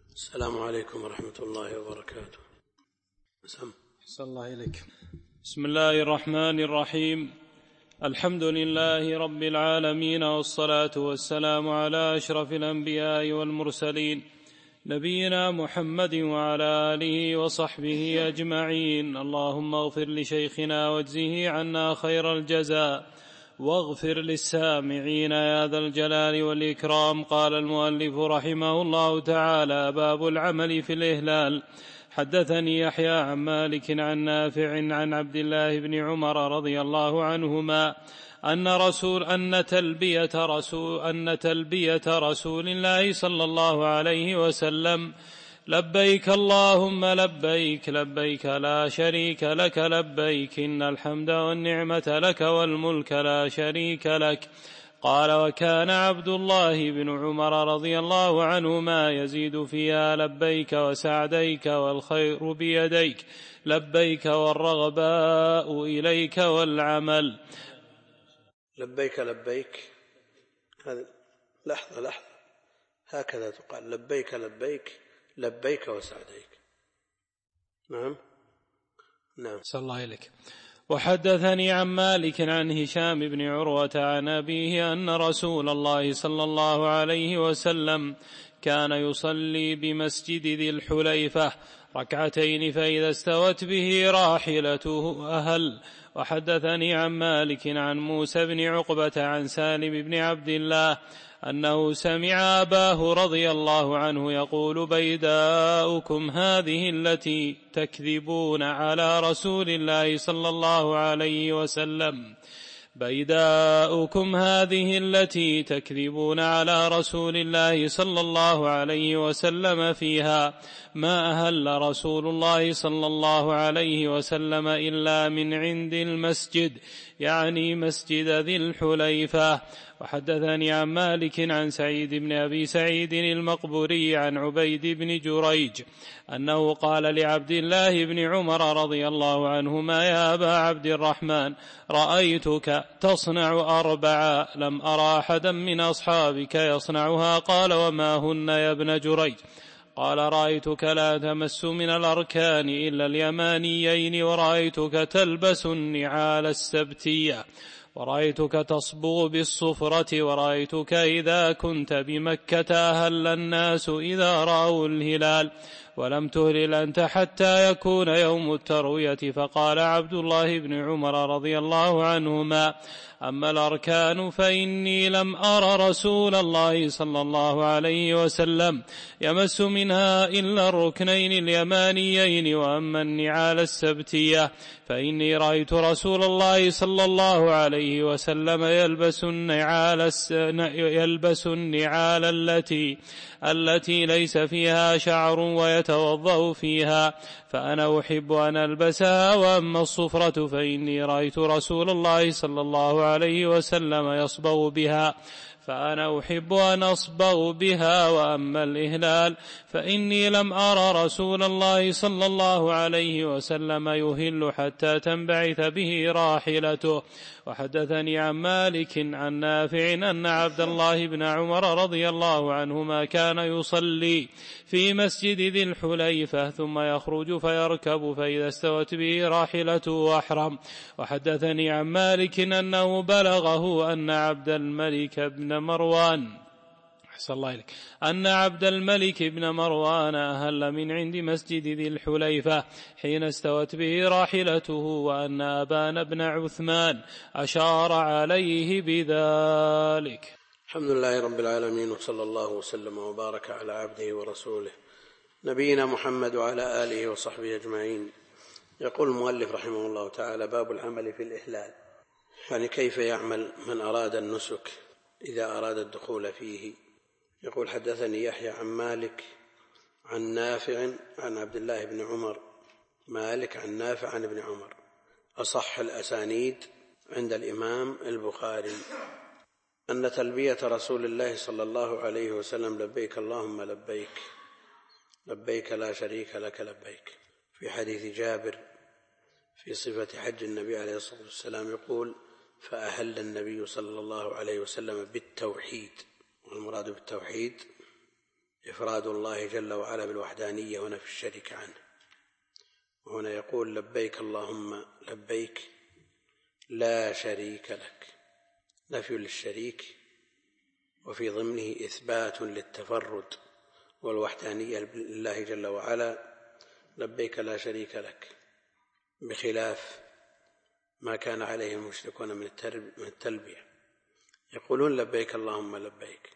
السلام عليكم ورحمة الله وبركاته. أحسن الله إليك. بسم الله الرحمن الرحيم. الحمد لله رب العالمين، والصلاة والسلام على أشرف الأنبياء والمرسلين، نبينا محمد وعلى آله وصحبه أجمعين. اللهم اغفر لشيخنا واجزه عنا خير الجزاء، واغفر للسامعين يا ذا الجلال والإكرام. قال المؤلف رحمه الله تعالى: باب العمل في الإهلال. حدثني يحيى عن مالك عن نافع عن عبد الله بن عمر رضي الله عنهما أن تلبية رسول الله صلى الله عليه وسلم: لبيك اللهم لبيك، لبيك لا شريك لك لبيك، إن الحمد والنعمة لك والملك لا شريك لك. قال: وكان عبد الله بن عمر رضي الله عنهما يزيد فيها: لبيك وسعديك والخير بيديك، لبيك والرغباء إليك والعمل. لبيك لبيك، هذه لحظة هكذا تقال: لبيك لبيك، لبيك وسعديك. نعم. صلى الله عليك. وحدثني عن مالك عن هشام بن عروة عن أبيه أن رسول الله صلى الله عليه وسلم كان يصلي بمسجد ذي الحليفة ركعتين، فإذا استوت به راحلته أهل. وحدثني عن مالك عن موسى بن عقبة عن سالم بن عبد الله أنه سمع أباه رضي الله عنه يقول: بيداؤكم هذه التي تكذبون على رسول الله صلى الله عليه وسلم، بيداؤكم هذه التي تكذبون على رسول الله صلى الله عليه وسلم فيها ما أهل رسول الله صلى الله عليه وسلم إلا من عند المسجد، يعني مسجد ذي الحليفة. وحدثني عن مالك عن سعيد بن أبي سعيد المقبوري عن عبيد بن جريج أنه قال لعبد الله بن عمر رضي الله عنهما: يا أبا عبد الرحمن، رأيتك تصنع 4 لم أرى أحدا من أصحابك يصنعها. قال: وما هن يا ابن جريج؟ قال: رأيتك لا تمس من الأركان إلا اليمانيين، ورأيتك تلبس النعال السبتية، ورأيتك تصبغ بالصفرة، ورأيتك إذا كنت بمكة أهل الناس إذا رأوا الهلال، ولم تهلل أنت حتى يكون يوم التروية. فقال عبد الله بن عمر رضي الله عنهما: أما الأركان فإني لم أر رسول الله صلى الله عليه وسلم يمس منها إلا الركنين اليمانيين، وأما النعال السبتية فإني رأيت رسول الله صلى الله عليه وسلم يلبس النعال التي ليس فيها شعر ويتوضأ فيها، فأنا أحب أن ألبسها. وأما الصفرة فإني رأيت رسول الله صلى الله عليه وسلم يصبغ بها، فأنا أحب أن أصبغ بها. وأما الإهلال فإني لم أرى رسول الله صلى الله عليه وسلم يهل حتى تنبعث به راحلته. وحدثني عن مالك عن نافع أن عبد الله بن عمر رضي الله عنهما كان يصلي في مسجد ذي الحليفة ثم يخرج فيركب، فإذا استوت به راحلته أحرم. وحدثني عن مالك أنه بلغه أن عبد الملك بن مروان أهل من عند مسجد ذي الحليفة حين استوت به راحلته، وأن أبان بن عثمان أشار عليه بذلك. الحمد لله رب العالمين، وصلى الله وسلم وبارك على عبده ورسوله نبينا محمد وعلى آله وصحبه أجمعين. يقول المؤلف رحمه الله تعالى: باب العمل في الإهلال، يعني كيف يعمل من أراد النسك إذا أراد الدخول فيه. يقول: حدثني يحيى عن مالك عن نافع عن عبد الله بن عمر، مالك عن نافع عن ابن عمر، أصح الأسانيد عند الإمام البخاري، أن تلبية رسول الله صلى الله عليه وسلم: لبيك اللهم لبيك، لبيك لا شريك لك لبيك، في حديث جابر في صفة حج النبي عليه الصلاة والسلام يقول: فأهل النبي صلى الله عليه وسلم بالتوحيد، والمراد بالتوحيد إفراد الله جل وعلا بالوحدانية ونفي الشريك عنه. وهنا يقول لبيك اللهم لبيك لا شريك لك، نفي للشريك وفي ضمنه إثبات للتفرد والوحدانية لله جل وعلا. لبيك لا شريك لك، بخلاف ما كان عليه المشركون من التلبية، يقولون لبيك اللهم لبيك،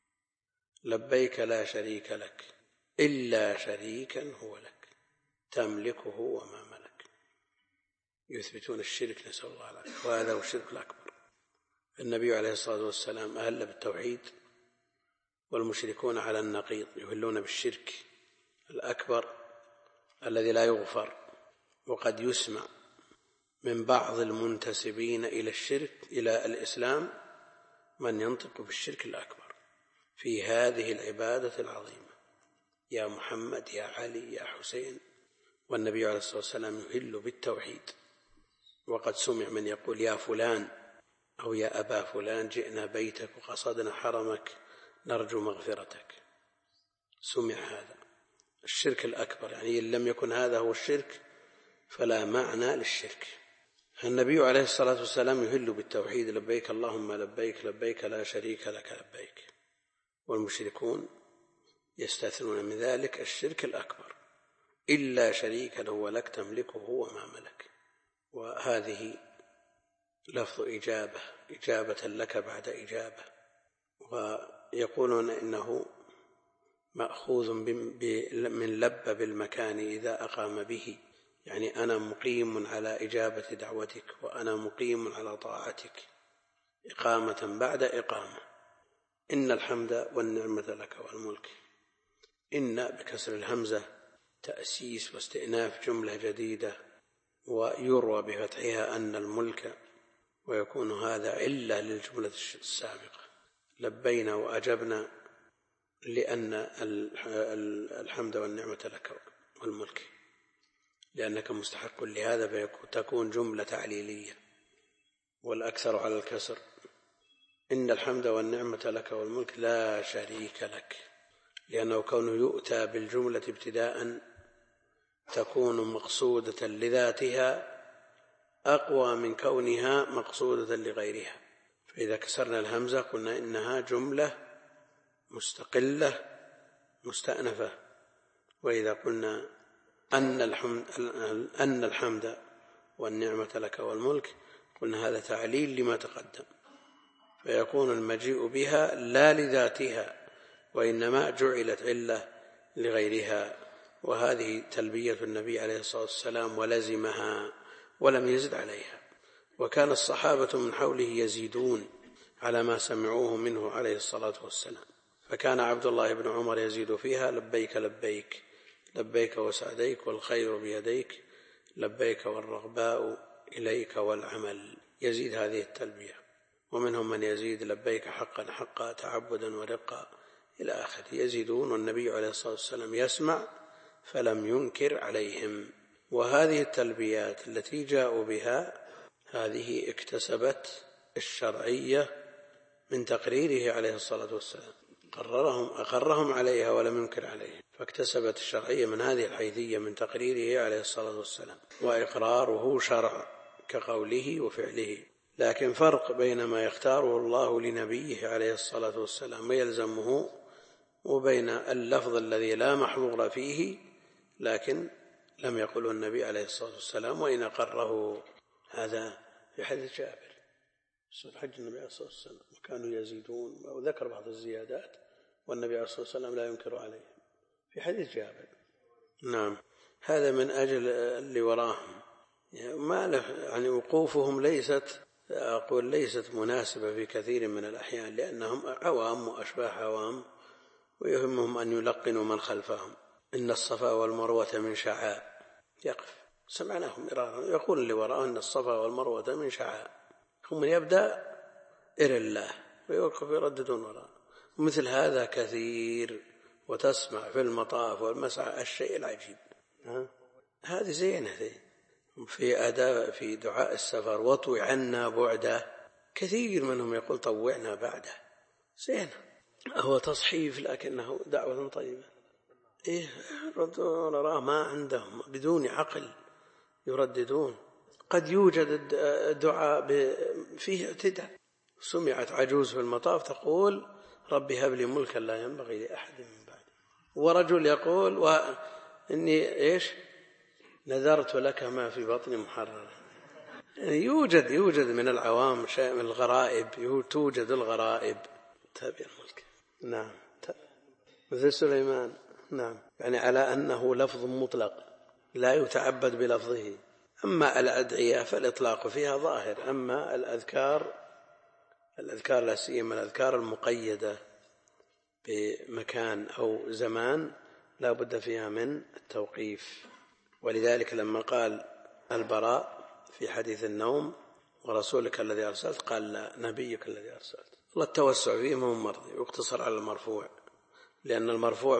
لبيك لا شريك لك إلا شريكا هو لك تملكه وما ملك. يثبتون الشرك، نسأل الله العافية، وهذا هو الشرك الأكبر. النبي عليه الصلاة والسلام أهل بالتوحيد، والمشركون على النقيض يهلون بالشرك الأكبر الذي لا يغفر. وقد يسمع من بعض المنتسبين إلى الشرك إلى الإسلام من ينطق بالشرك الأكبر في هذه العبادة العظيمة، يا محمد يا علي يا حسين، والنبي عليه الصلاة والسلام يهل بالتوحيد. وقد سمع من يقول يا فلان أو يا أبا فلان جئنا بيتك وقصدنا حرمك نرجو مغفرتك. سمع هذا الشرك الأكبر، يعني إن لم يكن هذا هو الشرك فلا معنى للشرك. النبي عليه الصلاة والسلام يهل بالتوحيد، لبيك اللهم لبيك لبيك لا شريك لك لبيك، والمشركون يستثنون من ذلك الشرك الأكبر إلا شريكا هو لك تملكه وما ملك. وهذه لفظ إجابة لك بعد إجابة. ويقولون إنه مأخوذ من لب بالمكان إذا أقام به، يعني أنا مقيم على إجابة دعوتك وأنا مقيم على طاعتك، إقامة بعد إقامة. إن الحمد والنعمة لك والملك. إن بكسر الهمزة تأسيس واستئناف جملة جديدة، ويروى بفتحها أن الملك، ويكون هذا علة للجملة السابقة. لبينا وأجبنا لأن الحمد والنعمة لك والملك، لأنك مستحق لهذا، فتكون جملة تعليلية والأكثر على الكسر. إن الحمد والنعمة لك والملك لا شريك لك، لأنه كونه يؤتى بالجملة ابتداء تكون مقصودة لذاتها أقوى من كونها مقصودة لغيرها. فإذا كسرنا الهمزة قلنا إنها جملة مستقلة مستأنفة. وإذا قلنا أن الحمد والنعمة لك والملك قلنا هذا تعليل لما تقدم، فيكون المجيء بها لا لذاتها وإنما جعلت علة لغيرها. وهذه تلبية النبي عليه الصلاة والسلام ولزمها ولم يزد عليها. وكان الصحابة من حوله يزيدون على ما سمعوه منه عليه الصلاة والسلام، فكان عبد الله بن عمر يزيد فيها لبيك لبيك لبيك وسعديك والخير بيديك لبيك والرغباء إليك والعمل، يزيد هذه التلبية. ومنهم من يزيد لبيك حقا حقا تعبدا ورقا إلى آخر، يزيدون، والنبي عليه الصلاة والسلام يسمع فلم ينكر عليهم. وهذه التلبيات التي جاءوا بها هذه اكتسبت الشرعية من تقريره عليه الصلاة والسلام، أقرهم عليها ولم ينكر عليهم، فاكتسبت الشرعية من هذه الحيثية من تقريره عليه الصلاة والسلام. وإقراره شرع كقوله وفعله، لكن فرق بين ما يختاره الله لنبيه عليه الصلاة والسلام ويلزمه، وبين اللفظ الذي لا محظور فيه لكن لم يقله النبي عليه الصلاة والسلام وإن أقره. هذا في حديث جابر سورة حج النبي عليه الصلاة والسلام، وكانوا يزيدون، وذكر بعض الزيادات والنبي عليه الصلاة والسلام لا ينكر عليهم في حديث جابر. نعم، هذا من أجل اللي وراهم، ما له يعني وقوفهم ليست مناسبة في كثير من الأحيان، لأنهم عوام وأشباه عوام، ويهمهم أن يلقنوا من خلفهم. إن الصفا والمروة من شعائر، يقف، سمعناهم مرارا يقول اللي وراءه إن الصفا والمروة من شعائر، هم من يبدأ إلى الله ويوقف يرددون وراءه. مثل هذا كثير، وتسمع في المطاف والمسعى الشيء العجيب. هذه زينة في أداء في دعاء السفر، وطوي عنا بعده، كثير منهم يقول طوعنا بعده، زينة. هو تصحيف لكنه دعوة طيبة. يردون ما عندهم بدون عقل يرددون. قد يوجد الدعاء فيه اعتداء. سمعت عجوز في المطاف تقول ربي هب لي ملكا لا ينبغي لأحد من بعدي، ورجل يقول وإني نذرت لك ما في بطني محررا. يعني يوجد من العوام شيء من الغرائب، توجد الغرائب. تابع الملك. نعم، مثل سليمان. نعم، يعني على أنه لفظ مطلق لا يتعبد بلفظه. أما الأدعية فالإطلاق فيها ظاهر، أما الأذكار لا سيما الأذكار المقيدة بمكان أو زمان لا بد فيها من التوقيف. ولذلك لما قال البراء في حديث النوم ورسولك الذي أرسلت، قال لا، نبيك الذي أرسلت. الله التوسع فيه مو مرضي، يقتصر على المرفوع، لأن المرفوع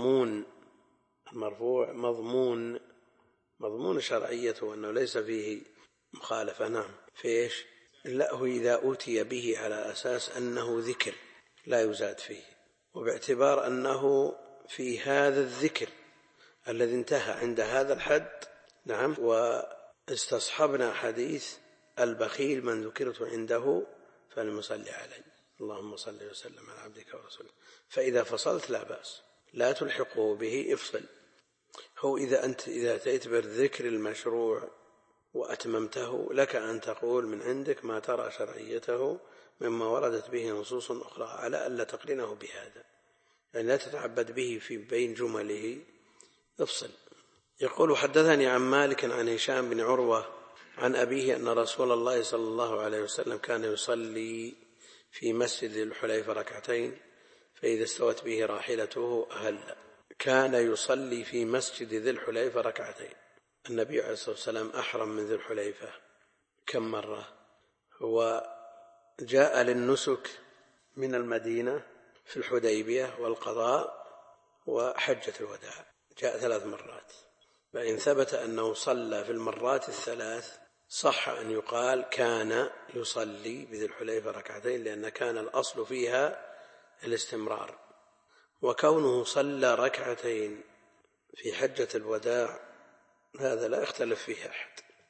مضمون شرعيته أنه ليس فيه مخالفة. نعم، في لا، هو إذا أوتي به على أساس أنه ذكر لا يزاد فيه، وباعتبار أنه في هذا الذكر الذي انتهى عند هذا الحد. نعم، واستصحبنا حديث البخيل من ذكرت عنده فليصلي علي، اللهم صل وسلم على عبدك ورسولك. فإذا فصلت لا بأس، لا تلحقه به، افصل. هو إذا أتيت بالذكر المشروع وأتممته، لك أن تقول من عندك ما ترى شرعيته مما وردت به نصوص أخرى، على ألا تقرنه بهذا، يعني لا تتعبد به في بين جمله، افصل. يقول حدثني عن مالك عن هشام بن عروة عن أبيه أن رسول الله صلى الله عليه وسلم كان يصلي في مسجد الحليفة ركعتين، فإذا استوت به راحلته أهل. كان يصلي في مسجد ذي الحليفة ركعتين. النبي عليه الصلاة والسلام أحرم من ذي الحليفة كم مرة؟ هو جاء للنسك من المدينة في الحديبية والقضاء وحجة الوداع، جاء 3 مرات. فإن ثبت أنه صلى في المرات الثلاث صح أن يقال كان يصلي بذي الحليفة ركعتين، لأن كان الأصل فيها الاستمرار. وكونه صلى ركعتين في حجة الوداع هذا لا يختلف فيه أحد،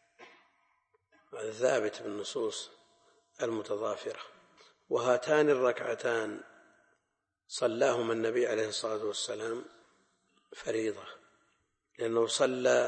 هذا ثابت بالنصوص المتضافرة. وهاتان الركعتان صلاهما النبي عليه الصلاة والسلام فريضة، لأنه صلى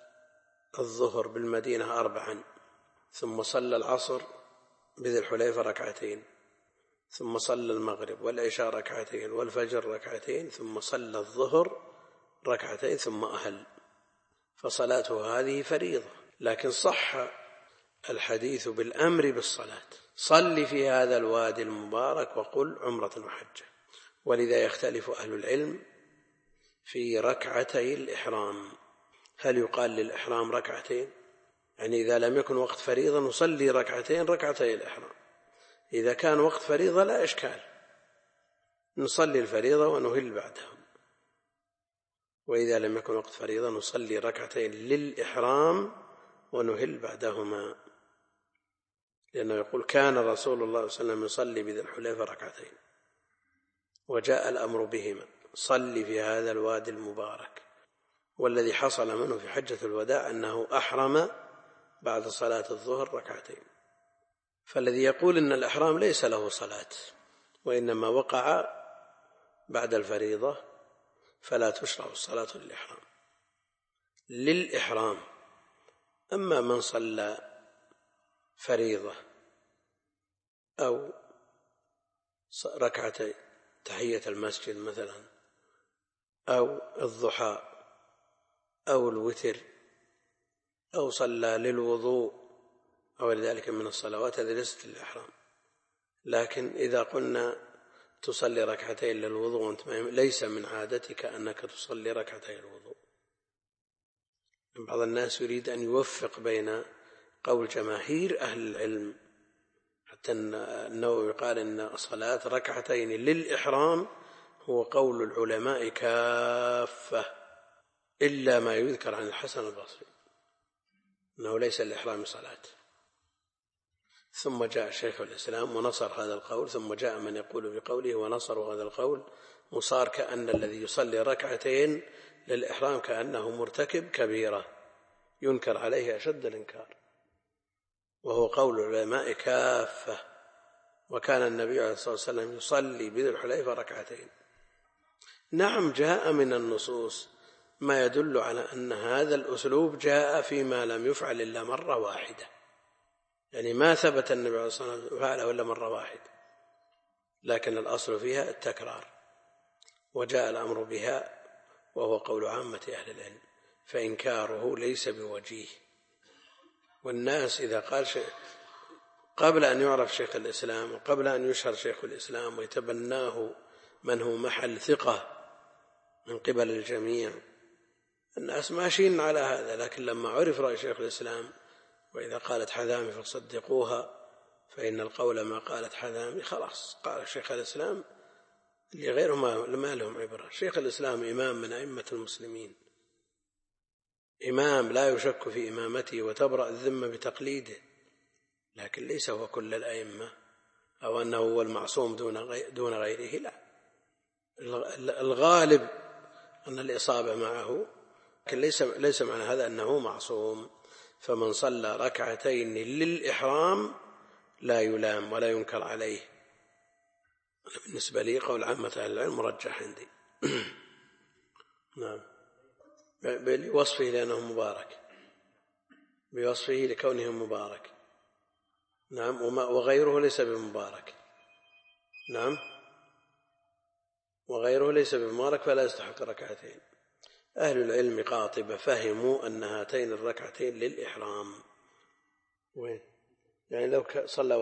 الظهر بالمدينة 4، ثم صلى العصر بذي الحليفة ركعتين، ثم صلى المغرب والعشاء ركعتين والفجر ركعتين، ثم صلى الظهر ركعتين ثم أهل. فصلاته هذه فريضة، لكن صح الحديث بالأمر بالصلاة. صل في هذا الوادي المبارك وقل عمرة وحجة. ولذا يختلف أهل العلم في ركعتي الإحرام، هل يقال للإحرام ركعتين؟ يعني إذا لم يكن وقت فريضة نصلي ركعتي الإحرام. إذا كان وقت فريضة لا إشكال، نصلي الفريضة ونهل بعدهم. وإذا لم يكن وقت فريضة نصلي ركعتين للإحرام ونهل بعدهما، لأنه يقول كان رسول الله صلى الله عليه وسلم يصلي بذي الحليفة ركعتين، وجاء الأمر بهما، صلي في هذا الوادي المبارك. والذي حصل منه في حجة الوداع أنه أحرم بعد صلاة الظهر ركعتين. فالذي يقول إن الإحرام ليس له صلاة وإنما وقع بعد الفريضة فلا تشرع الصلاة للإحرام. أما من صلى فريضة أو ركعتي تحية المسجد مثلا، أو الضحى أو الوتر، أو صلى للوضوء أو لذلك من الصلوات، هذه ليست للإحرام. لكن إذا قلنا تصلي ركعتين للوضوء وأنت ليس من عادتك أنك تصلي ركعتين الوضوء. بعض الناس يريد أن يوفق بين قول جماهير أهل العلم، حتى النووي قال إن صلاة ركعتين للإحرام هو قول العلماء كافة إلا ما يذكر عن الحسن البصري أنه ليس للإحرام صلاة. ثم جاء شيخ الإسلام ونصر هذا القول، ثم جاء من يقول بقوله ونصروا هذا القول، وصار كأن الذي يصلي ركعتين للإحرام كأنه مرتكب كبيرة ينكر عليه أشد الإنكار، وهو قول العلماء كافة. وكان النبي عليه الصلاة والسلام يصلي بذي الحليفة ركعتين. نعم، جاء من النصوص ما يدل على أن هذا الأسلوب جاء فيما لم يفعل إلا مرة واحدة، يعني ما ثبت النبي عليه الصلاة والسلام فعله إلا مرة واحدة، لكن الأصل فيها التكرار، وجاء الأمر بها وهو قول عامة أهل العلم، فإنكاره ليس بوجيه. والناس إذا قال شيء قبل أن يعرف شيخ الإسلام وقبل أن يشهر شيخ الإسلام ويتبناه من هو محل ثقة من قبل الجميع، الناس ماشيين على هذا، لكن لما عرف رأي شيخ الإسلام وإذا قالت حذامي فصدقوها فإن القول ما قالت حذامي، خلاص قال شيخ الإسلام اللي غيرهم ما لهم عبرة. شيخ الإسلام إمام من أئمة المسلمين، إمام لا يشك في إمامته وتبرأ الذمة بتقليده، لكن ليس هو كل الأئمة أو أنه هو المعصوم دون غيره، لا، الغالب أن الإصابة معه، لكن ليس معنى هذا أنه معصوم. فمن صلى ركعتين للإحرام لا يلام ولا ينكر عليه. بالنسبة لي قول عامة أهل العلم مرجح عندي. نعم، بوصفه لأنه مبارك، بوصفه لكونه مبارك. نعم، وغيره ليس بمبارك. نعم، وغيره ليس بمبارك فلا يستحق ركعتين. أهل العلم قاطبة فهموا أن هاتين الركعتين للإحرام. وين؟ يعني لو صلى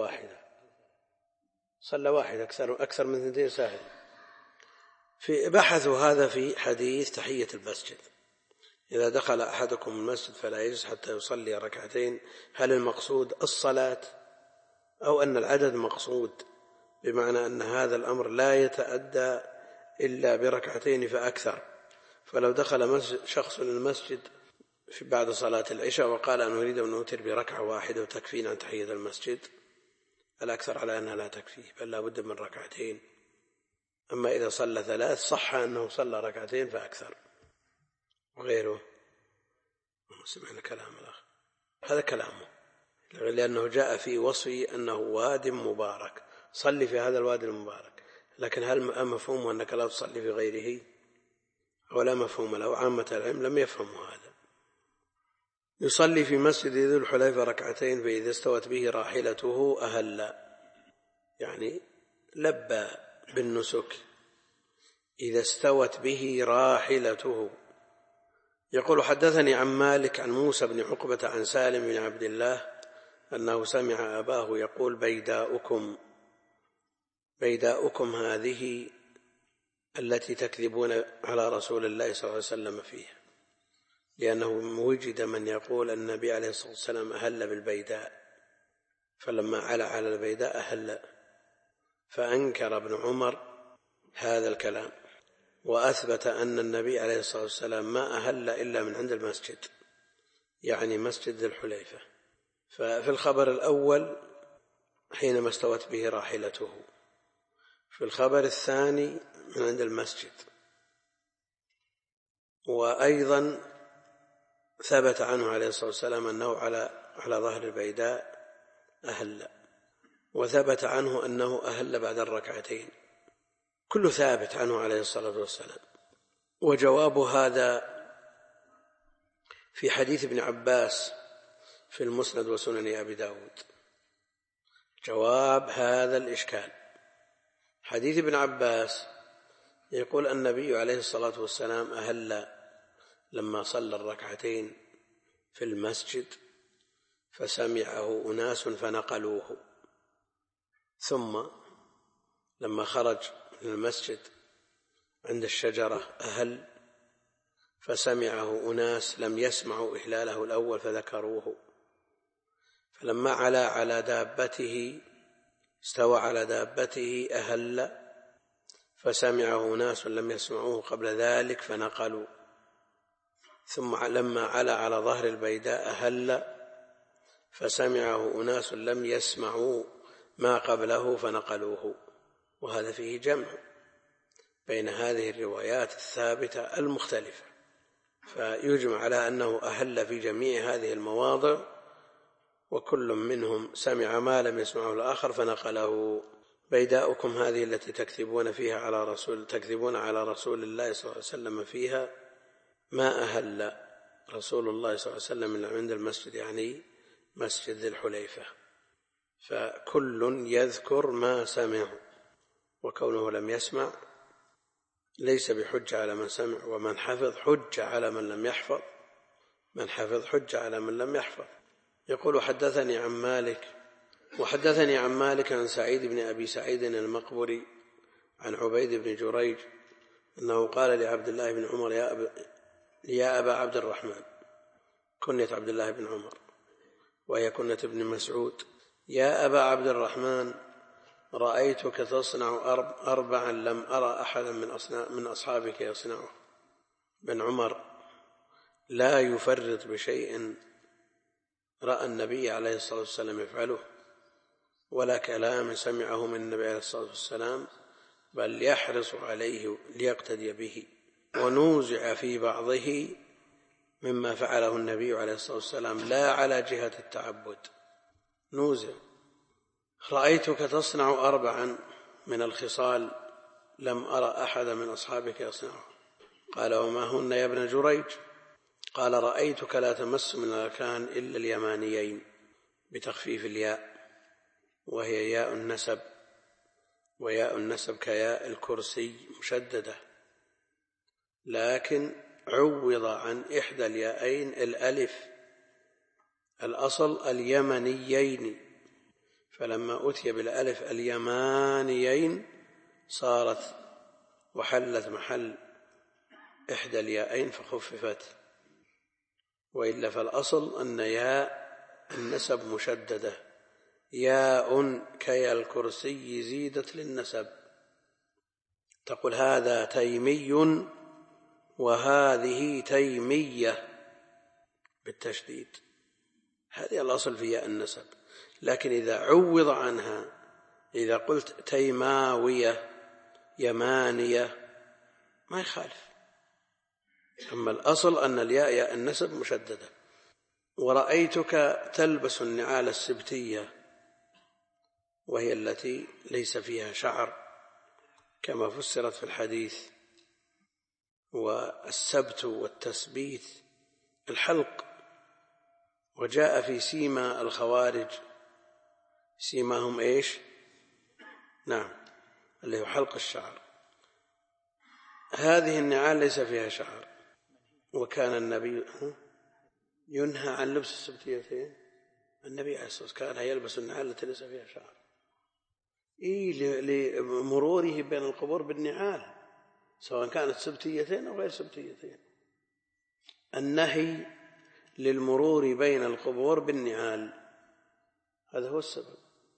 واحدة أكثر من 2 سهل. في بحثوا هذا في حديث تحية المسجد، إذا دخل أحدكم المسجد فلا يجلس حتى يصلي ركعتين، هل المقصود الصلاة أو أن العدد مقصود، بمعنى أن هذا الأمر لا يتأدى إلا بركعتين فأكثر. فلو دخل شخص المسجد بعد صلاة العشاء وقال أنا أريد أن أوتر بركعة واحدة وتكفينا عن تحية المسجد، الأكثر على أنها لا تكفيه، بل لا بد من ركعتين. أما إذا صلى 3 صح أنه صلى ركعتين فأكثر. وغيره سمعنا كلام الأخ، هذا كلامه، لأنه جاء في وصفه أنه واد مبارك، صلي في هذا الوادي المبارك. لكن هل مفهوم أنك لا تصلي في غيره؟ ولا مفهوم له، عامة العلم لم يفهموا هذا. يصلي في مسجد ذي الحليفة ركعتين، فإذا استوت به راحلته أهل، يعني لبى بالنسك إذا استوت به راحلته. يقول حدثني عن مالك عن موسى بن عقبة عن سالم بن عبد الله أنه سمع أباه يقول بيداؤكم هذه التي تكذبون على رسول الله صلى الله عليه وسلم فيها، لأنه وجد من يقول النبي عليه الصلاة والسلام أهل بالبيداء، فلما على البيداء أهل، فأنكر ابن عمر هذا الكلام وأثبت أن النبي عليه الصلاة والسلام ما أهل إلا من عند المسجد، يعني مسجد ذي الحليفة. ففي الخبر الأول حينما استوت به راحلته، في الخبر الثاني من عند المسجد. وأيضا ثبت عنه عليه الصلاة والسلام أنه على ظهر البيداء أهل، وثبت عنه أنه أهل بعد الركعتين، كله ثابت عنه عليه الصلاة والسلام. وجواب هذا في حديث ابن عباس في المسند وسنن أبي داود. جواب هذا الإشكال حديث ابن عباس يقول النبي عليه الصلاة والسلام أهل لما صلى الركعتين في المسجد فسمعه أناس فنقلوه، ثم لما خرج من المسجد عند الشجرة أهل فسمعه أناس لم يسمعوا إهلاله الأول فذكروه، فلما على دابته استوى على دابته أهل فسمعه ناس لم يسمعوه قبل ذلك فنقلوا، ثم لما على ظهر البيداء أهل فسمعه أناس لم يسمعوا ما قبله فنقلوه. وهذا فيه جمع بين هذه الروايات الثابتة المختلفة، فيجمع على أنه أهل في جميع هذه المواضع، وكل منهم سمع ما لم يسمعه الآخر فنقله. بيداؤكم هذه التي تكذبون على رسول الله صلى الله عليه وسلم فيها، ما أهل رسول الله صلى الله عليه وسلم من عند المسجد، يعني مسجد ذي الحليفة، فكل يذكر ما سمع، وكونه لم يسمع ليس بحجة على من سمع، ومن حفظ حجة على من لم يحفظ، من حفظ حجة على من لم يحفظ. يقول حدثني عن مالك عن سعيد بن أبي سعيد المقبري عن عبيد بن جريج أنه قال لعبد الله بن عمر يا أبا عبد الرحمن، كنية عبد الله بن عمر وهي كنية ابن مسعود، يا أبا عبد الرحمن رأيتك تصنع أربعا لم أرى أحدا من أصحابك يصنعه. بن عمر لا يفرط بشيء رأى النبي عليه الصلاة والسلام يفعله، ولا كلام سمعه من النبي عليه الصلاة والسلام، بل يحرص عليه ليقتدي به. ونوزع في بعضه مما فعله النبي عليه الصلاة والسلام لا على جهة التعبد، نوزع. رأيتك تصنع أربعا من الخصال لم أرى أحدا من أصحابك يصنعه. قال وما هن يا ابن جريج؟ قال رأيتك لا تمس من الأركان إلا اليمانيين بتخفيف الياء، وهي ياء النسب، وياء النسب كياء الكرسي مشددة، لكن عوض عن إحدى الياءين الألف، الأصل اليمنيين، فلما أتي بالألف اليمانيين صارت وحلت محل إحدى الياءين فخففت، وإلا فالأصل أن ياء النسب مشددة، ياء كيا الكرسي زيدت للنسب، تقول هذا تيمي وهذه تيمية بالتشديد، هذه الأصل في ياء النسب. لكن إذا عوض عنها، إذا قلت تيماوية يمانية ما يخالف، أما الأصل أن الياء ياء النسب مشددة. ورأيتك تلبس النعال السبتية، وهي التي ليس فيها شعر كما فسرت في الحديث، والسبت والتسبيت الحلق، وجاء في سيما الخوارج سيماهم إيش؟ نعم، اللي هو حلق الشعر. هذه النعال ليس فيها شعر، وكان النبي ينهى عن لبس السبتيتين. النبي عليه الصلاة والسلام كان يلبس النعال التي ليس فيها شعر لمروره بين القبور بالنعال، سواء كانت سبتيتين أو غير سبتيتين. النهي للمرور بين القبور بالنعال، هذا هو السبب.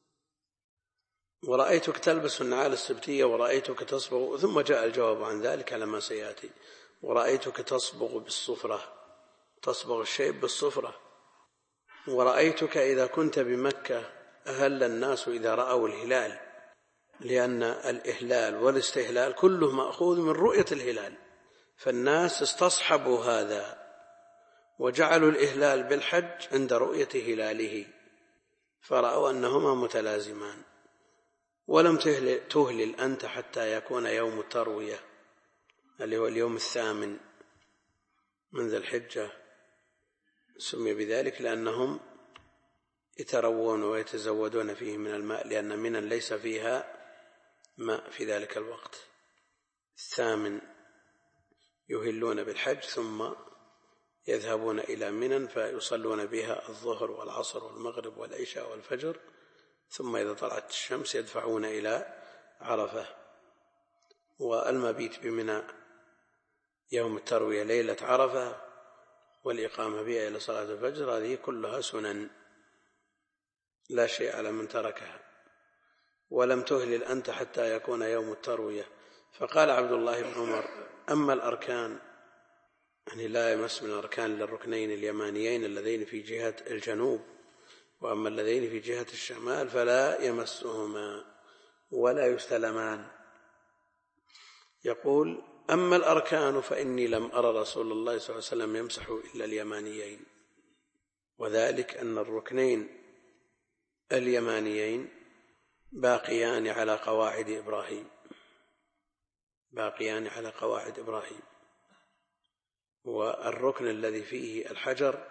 ورأيتك تلبس النعال السبتية ورأيتك تصبغ، ثم جاء الجواب عن ذلك على ما سيأتي. ورأيتك تصبغ بالصفرة، تصبغ الشيب بالصفرة. ورأيتك إذا كنت بمكة أهل الناس إذا رأوا الهلال، لأن الإهلال والاستهلال كله مأخوذ من رؤية الهلال، فالناس استصحبوا هذا وجعلوا الإهلال بالحج عند رؤية هلاله، فرأوا أنهما متلازمان. ولم تهلل أنت حتى يكون يوم التروية اللي هو اليوم 8 من ذي الحجة، سمي بذلك لأنهم يتروون ويتزودون فيه من الماء، لأن منى ليس فيها ماء في ذلك الوقت. 8 يهلون بالحج ثم يذهبون إلى منى فيصلون بها الظهر والعصر والمغرب والعشاء والفجر، ثم إذا طلعت الشمس يدفعون إلى عرفة. والمبيت بمنى يوم التروية ليلة عرفة والإقامة بها إلى صلاة الفجر، هذه كلها سنن لا شيء على من تركها. ولم تهلل أنت حتى يكون يوم التروية. فقال عبد الله بن عمر أما الأركان، يعني لا يمس من الأركان للركنين اليمانيين اللذين في جهة الجنوب، وأما اللذين في جهة الشمال فلا يمسهما ولا يستلمان. يقول: أما الأركان فإني لم أرى رسول الله صلى الله عليه وسلم يمسح إلا اليمانيين، وذلك أن الركنين اليمانيين باقيان على قواعد إبراهيم، والركن الذي فيه الحجر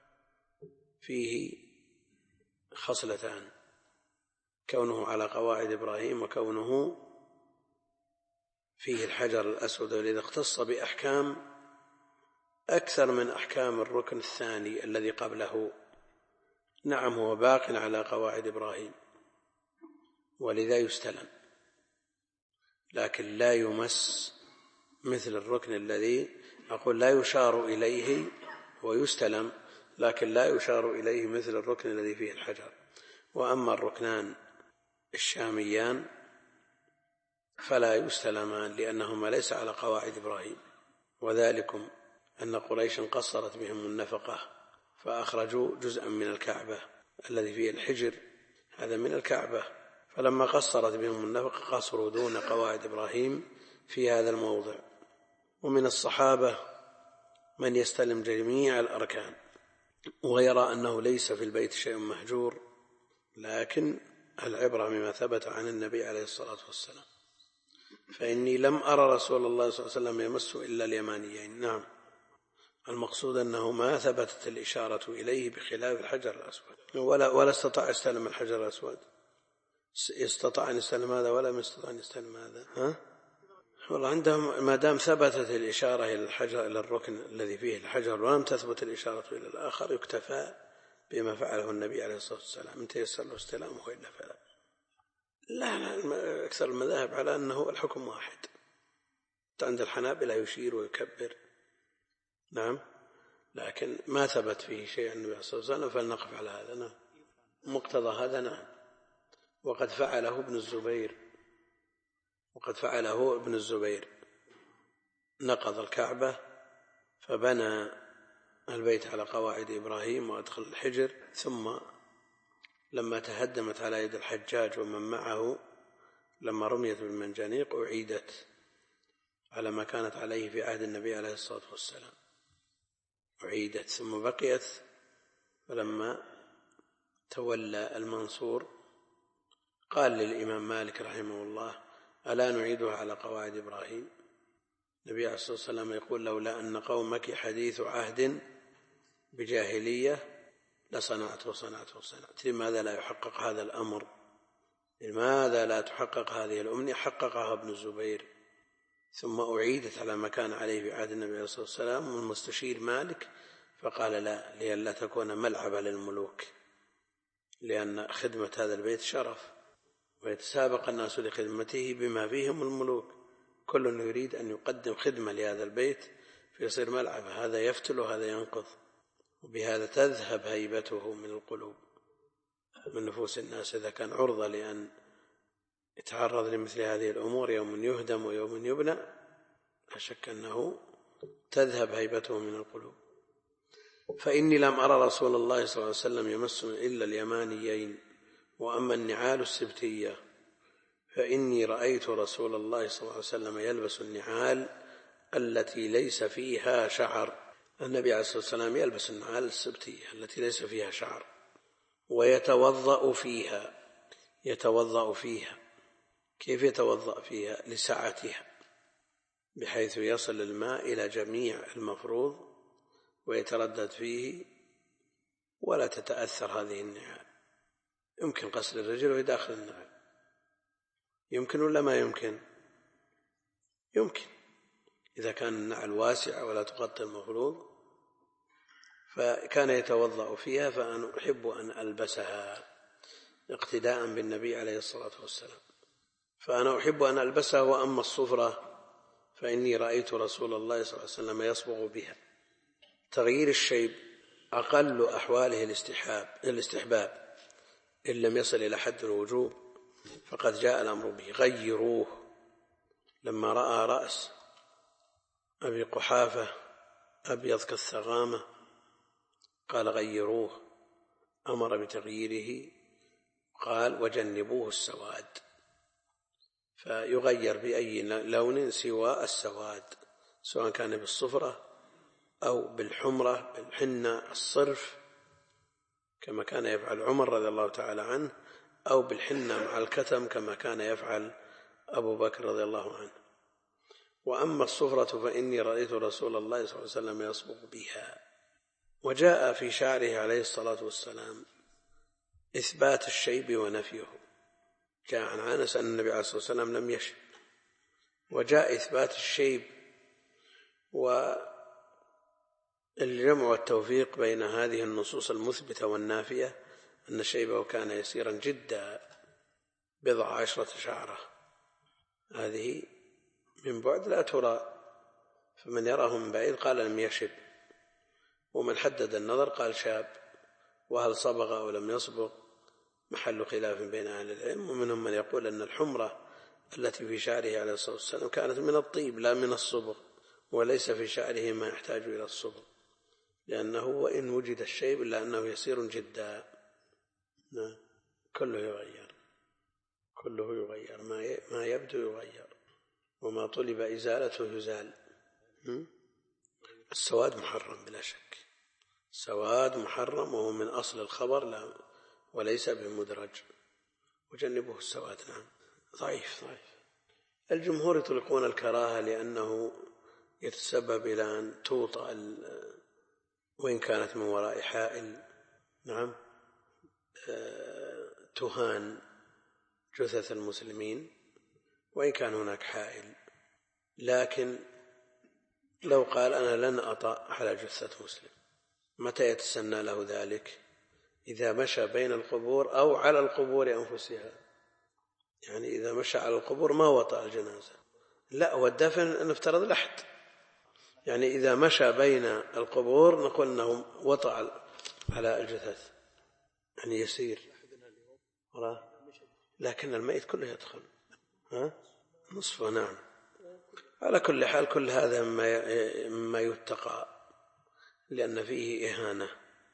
فيه خصلتان: كونه على قواعد إبراهيم وكونه فيه الحجر الأسود، ولذا اختص بأحكام أكثر من أحكام الركن الثاني الذي قبله. نعم، هو باق على قواعد إبراهيم ولذا يستلم، لكن لا يمس مثل الركن الذي أقول لا يشار إليه ويستلم، لكن لا يشار إليه مثل الركن الذي فيه الحجر. وأما الركنان الشاميان فلا يستلمان لأنهما ليس على قواعد إبراهيم، وذلكم أن قريشا قصرت بهم النفقة فأخرجوا جزءا من الكعبة الذي فيه الحجر، هذا من الكعبة، فلما قصرت بهم النفقة قصروا دون قواعد إبراهيم في هذا الموضع. ومن الصحابة من يستلم جميع الأركان ويرى أنه ليس في البيت شيء مهجور، لكن العبرة بما ثبت عن النبي عليه الصلاة والسلام. فإني لم أرى رسول الله صلى الله عليه وسلم يمس إلا اليمانيين. نعم، المقصود أنه ما ثبتت الإشارة إليه بخلاف الحجر الأسود، ولا استطاع يستلم الحجر الأسود. يستطيع أن يستلم هذا ولا يستطيع أن يستلم هذا. والله عندهم ما دام ثبتت الإشارة إلى الحجر، إلى الركن الذي فيه الحجر، ولم تثبت الإشارة إلى الآخر، يكتفى بما فعله النبي عليه الصلاة والسلام. من تيسر له استلامه إلا فلا. لا، أكثر المذاهب على أنه الحكم واحد. عند الحنابلة يشير ويكبر، نعم، لكن ما ثبت فيه شيء عن النبي صلى الله عليه وسلم، فلنقف على هذا. نعم، مقتضى هذا. نعم، وقد فعله ابن الزبير، نقض الكعبة فبنى البيت على قواعد إبراهيم وأدخل الحجر، ثم لما تهدمت على يد الحجاج ومن معه لما رميت بالمنجنيق أعيدت على ما كانت عليه في عهد النبي عليه الصلاة والسلام، أعيدت ثم بقيت. فلما تولى المنصور قال للإمام مالك رحمه الله: ألا نعيدها على قواعد إبراهيم؟ النبي عليه الصلاة والسلام يقول: لولا أن قومك حديث عهد بجاهلية لصنعت وصنعت وصنعت. لماذا لا يحقق هذا الأمر؟ لماذا لا تحقق هذه الأمنية؟ حققها ابن الزبير، ثم أعيدت على ما كان عليه في عهد النبي عليه الصلاة والسلام. والمستشير مالك فقال: لا، لئلا تكون ملعبا للملوك، لأن خدمة هذا البيت شرف، ويتسابق الناس لخدمته بما فيهم الملوك، كل يريد أن يقدم خدمة لهذا البيت فيصير ملعب، هذا يفتل وهذا ينقض، وبهذا تذهب هيبته من القلوب من نفوس الناس. إذا كان عرضة لأن يتعرض لمثل هذه الأمور، يوم يهدم ويوم يبنى، لا شك أنه تذهب هيبته من القلوب. فإني لم أرى رسول الله صلى الله عليه وسلم يمس إلا اليمانيين. وأما النعال السبتية فإني رأيت رسول الله صلى الله عليه وسلم يلبس النعال التي ليس فيها شعر. النبي عليه الصلاة والسلام يلبس النعال السبتية التي ليس فيها شعر، ويتوضأ فيها. كيف يتوضأ فيها؟ لسعتها، بحيث يصل الماء إلى جميع المفروض ويتردد فيه ولا تتأثر هذه النعال. يمكن غسل الرجل وهي داخل النعال، يمكن ولا ما يمكن؟ يمكن، إذا كان النعل واسع ولا تغطي المفروض. فكان يتوضأ فيها، فأنا أحب أن ألبسها اقتداء بالنبي عليه الصلاة والسلام، فأنا أحب أن ألبسها. وأما الصفرة فإني رأيت رسول الله صلى الله عليه وسلم يصبغ بها. تغيير الشيب أقل أحواله الاستحباب، إن لم يصل إلى حد الوجوب فقد جاء الأمر به. غيروه. لما رأى رأس أبي قحافة أبيض كالثغامة قال: غيروه. أمر بتغييره، قال وجنبوه السواد، فيغير بأي لون سوى السواد، سواء كان بالصفرة أو بالحمرة بالحنة الصرف كما كان يفعل عمر رضي الله تعالى عنه، أو بالحنة مع الكتم كما كان يفعل أبو بكر رضي الله عنه. وأما الصفرة فإني رأيت رسول الله صلى الله عليه وسلم يصبغ بها. وجاء في شعره عليه الصلاة والسلام إثبات الشيب ونفيه، جاء عن أنس أن النبي عليه الصلاة والسلام لم يشب، وجاء إثبات الشيب، والجمع والتوفيق بين هذه النصوص المثبتة والنافية أن شيبه كان يسيرا جدا 10 شعرة، هذه من بعد لا ترى، فمن يراه من بعيد قال لم يشب، ومن حدد النظر قال شاب. وهل صبغ أو لم يصبغ محل خلاف بين أهل العلم، ومنهم من يقول أن الحمرة التي في شعره عليه الصلاة والسلام كانت من الطيب لا من الصبغ، وليس في شعره ما يحتاج إلى الصبغ، لأنه وإن وجد الشيب إلا أنه يسير جدا. كله يغير ما يبدو يغير، وما طلب إزالته يزال. السواد محرم بلا شك، السواد محرم وهو من أصل الخبر لا وليس بمدرج، وجنبه السواد. نعم ضعيف. الجمهور يطلقون الكراهة لأنه يتسبب إلى أن توطأ وإن كانت من وراء حائل، نعم، تهان جثث المسلمين وإن كان هناك حائل. لكن لو قال أنا لن أطأ على جثة مسلم، متى يتسنى له ذلك؟ إذا مشى بين القبور أو على القبور أنفسها، يعني إذا مشى على القبور ما وطأ الجنازة، لا، والدفن نفترض لحد، يعني إذا مشى بين القبور نقول أنه وطأ على الجثث، يعني يسير، لكن الميت كله يدخل نصفه. نعم. على كل حال كل هذا مما يتقى، لأن فيه إهانة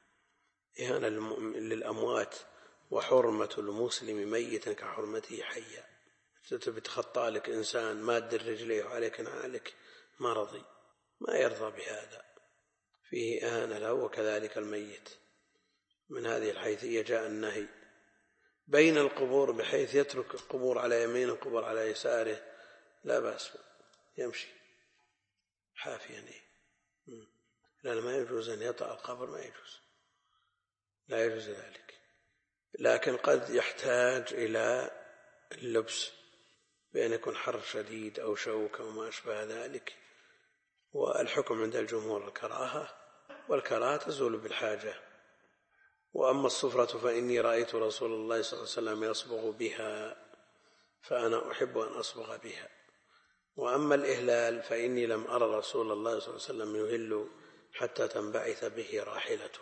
للأموات، وحرمة المسلم ميتا كحرمته حيا. بتخطى لك إنسان ماد رجليه وعليك نعالك ما رضي، ما يرضى بهذا، فيه إهانة له، وكذلك الميت. من هذه الحيثية جاء النهي بين القبور، بحيث يترك القبور على يمينه القبور على يساره لا بأس، يمشي حافيا. لأن ما يجوز أن يطأ القبر، ما يجوز، لا يجوز ذلك. لكن قد يحتاج إلى اللبس، بأن يكون حر شديد أو شوك أو ما أشبه ذلك، والحكم عند الجمهور الكراهة، والكراهة تزول بالحاجة. وأما الصفرة فإني رأيت رسول الله صلى الله عليه وسلم يصبغ بها، فأنا أحب أن أصبغ بها. وأما الإهلال فإني لم أرى رسول الله صلى الله عليه وسلم يهل حتى تنبعث به راحلته.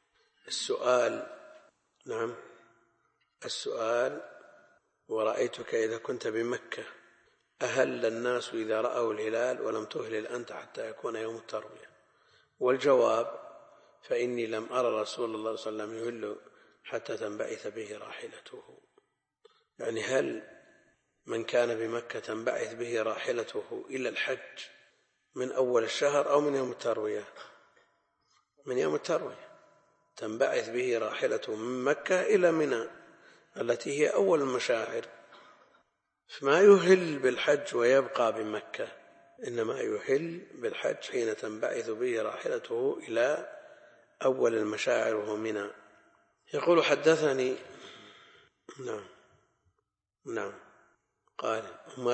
السؤال ورأيتك إذا كنت بمكة أهل الناس إذا رأوا الهلال ولم تهلل أنت حتى يكون يوم التروية؟ والجواب فإني لم أرى رسول الله صلى الله عليه وسلم يهل حتى تنبعث به راحلته. يعني هل من كان بمكة تنبعث به راحلته إلى الحج من أول الشهر أو من يوم التروية؟ من يوم التروية تنبعث به راحلته من مكة إلى منى التي هي أول المشاعر، فما يهل بالحج ويبقى بمكة، إنما يهل بالحج حين تنبعث به راحلته إلى أول المشاعر وهو منى. يقول حدثني نعم قال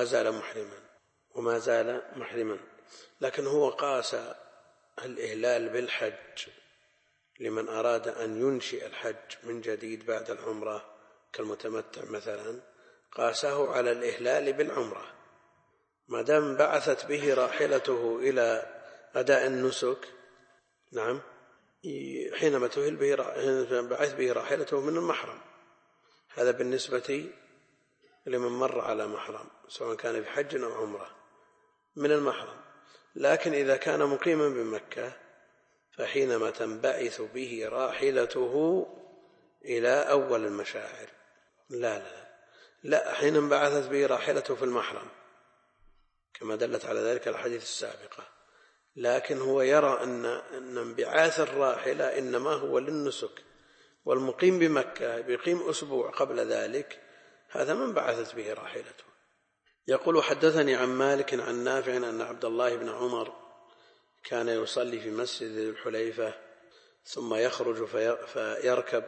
وما زال محرما، لكن هو قاس الإهلال بالحج لمن أراد أن ينشئ الحج من جديد بعد العمرة كالمتمتع مثلا، قاسه على الإهلال بالعمرة، ما دام بعثت به راحلته إلى أداء النسك. نعم، حينما بعث به راحلته من المحرم، هذا بالنسبة لمن مر على محرم سواء كان في حج أو عمرة من المحرم. لكن إذا كان مقيما بمكة فحينما تنبعث به راحلته إلى أول المشاعر. لا، حين انبعثت به راحلته في المحرم كما دلت على ذلك الأحاديث السابقة، لكن هو يرى أن انبعاث الراحلة إنما هو للنسك، والمقيم بمكة بيقيم أسبوع قبل ذلك، هذا من بعثت به راحلته. يقول: حدثني عن مالك عن نافع أن عبد الله بن عمر كان يصلي في مسجد ذي الحليفة ثم يخرج فيركب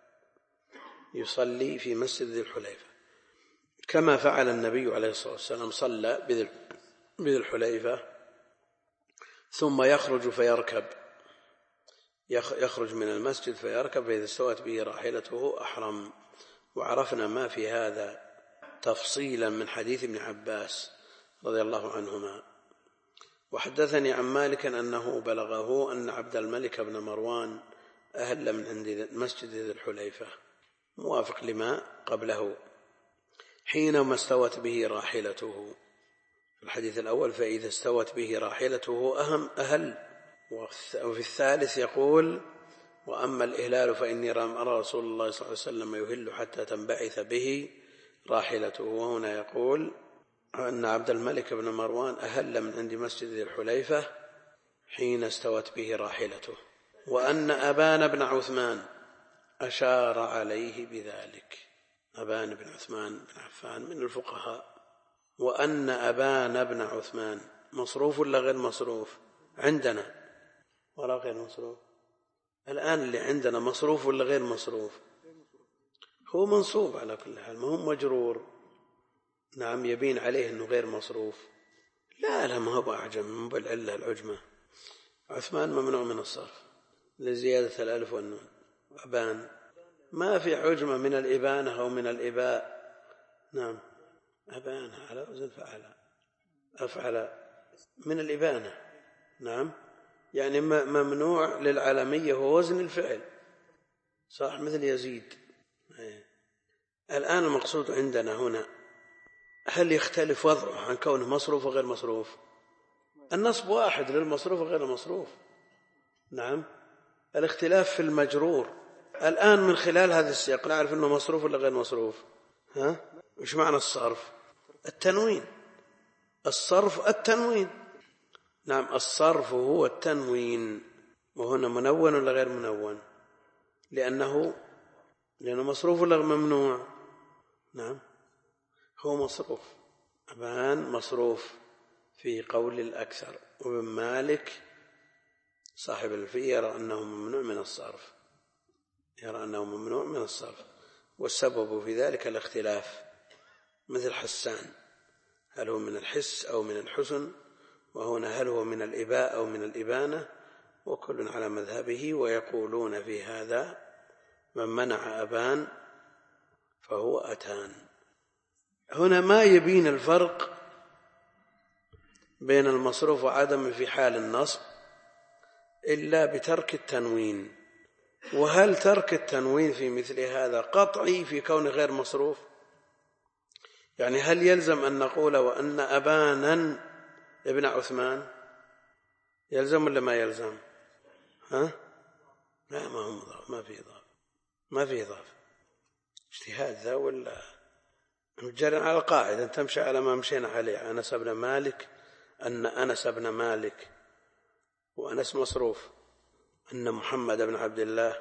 يصلي في مسجد ذي الحليفة كما فعل النبي عليه الصلاة والسلام، صلى بذي الحليفة ثم يخرج فيركب، يخرج من المسجد فيركب، فإذا استوت به راحلته أحرم. وعرفنا ما في هذا تفصيلا من حديث ابن عباس رضي الله عنهما. وحدثني عن مالك أنه بلغه أن عبد الملك بن مروان أهل من عند مسجد ذي الحليفة، موافق لما قبله، حينما استوت به راحلته. الحديث الأول فإذا استوت به راحلته أهل. وفي الثالث يقول: وأما الإهلال فإني لم أرى رسول الله صلى الله عليه وسلم يهل حتى تنبعث به راحلته. وهنا يقول أن عبد الملك بن مروان أهل من عند مسجد ذي الحليفة حين استوت به راحلته، وأن أبان بن عثمان أشار عليه بذلك. أبان بن عثمان بن عفان من الفقهاء. وأن أبان بن عثمان مصروف ولا غير مصروف عندنا ولا غير مصروف؟ الآن اللي عندنا مصروف ولا غير مصروف؟ هو منصوب على كل حال، ما هو مجرور. نعم، يبين عليه أنه غير مصروف. لا ما هو أعجم، من بالعلة العجمة. عثمان ممنوع من الصرف لزيادة الألف والنون. أبان ما في عجمة من الإبانة أو من الإباء. نعم، أبان على وزن أفعل من الإبانة. نعم، يعني ممنوع للعالمية هو وزن الفعل، صح، مثل يزيد. الآن المقصود عندنا هنا هل يختلف وضعه عن كونه مصروف وغير مصروف؟ النصب واحد للمصروف وغير المصروف. نعم، الاختلاف في المجرور. الآن من خلال هذا السياق نعرف أنه مصروف ولا غير مصروف. وش معنى الصرف؟ التنوين. الصرف التنوين. نعم، الصرف هو التنوين. وهنا منون ولا غير منون؟ لأنه مصروف ولا ممنوع؟ نعم، هو مصروف. أبان مصروف في قول الأكثر. وابن مالك صاحب الفية يرى أنه ممنوع من الصرف، والسبب في ذلك الاختلاف، مثل حسان هل هو من الحس أو من الحسن، وهنا هل هو من الإباء أو من الإبانة، وكل على مذهبه. ويقولون في هذا من منع أبان فهو أتان. هنا ما يبين الفرق بين المصروف وعدم في حال النصب إلا بترك التنوين. وهل ترك التنوين في مثل هذا قطعي في كون غير مصروف؟ يعني هل يلزم أن نقول وأن أبانا ابن عثمان يلزم ولا ما يلزم؟ لا، ما هو مضاف، ما في إضافة. اجتهاد ذا ولا مجرد على القاعدة أن تمشي على ما مشينا عليه. أنس بن مالك أن أنس بن مالك وأنس مصروف، أن محمد بن عبد الله،